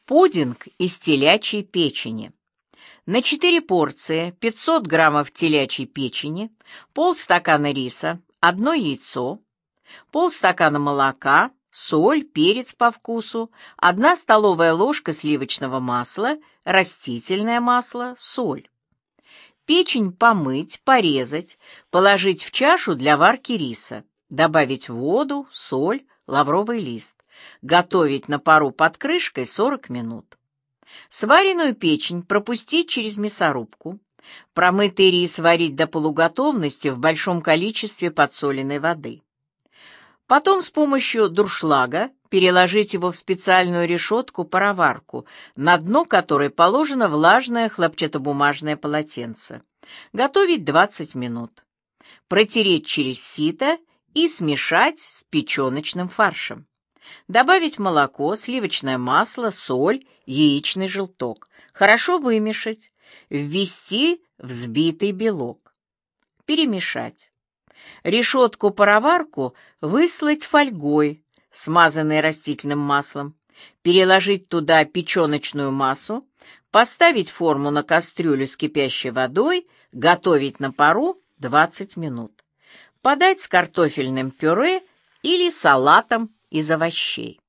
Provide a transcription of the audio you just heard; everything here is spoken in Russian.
Пудинг из телячьей печени. На 4 порции 500 граммов телячьей печени, полстакана риса, 1 яйцо, полстакана молока, соль, перец по вкусу, 1 столовая ложка сливочного масла, растительное масло, соль. Печень помыть, порезать, положить в чашу для варки риса, добавить воду, соль, лавровый лист. Готовить на пару под крышкой 40 минут. Сваренную печень пропустить через мясорубку. Промытый рис варить до полуготовности в большом количестве подсоленной воды. Потом с помощью дуршлага переложить его в специальную решетку-пароварку, на дно которой положено влажное хлопчатобумажное полотенце. Готовить 20 минут. Протереть через сито и смешать с печеночным фаршем. Добавить молоко, сливочное масло, соль, яичный желток. Хорошо вымешать. Ввести взбитый белок. Перемешать. Решетку-пароварку выслать фольгой, смазанной растительным маслом. Переложить туда печеночную массу. Поставить форму на кастрюлю с кипящей водой. Готовить на пару 20 минут. Подать с картофельным пюре или салатом из овощей.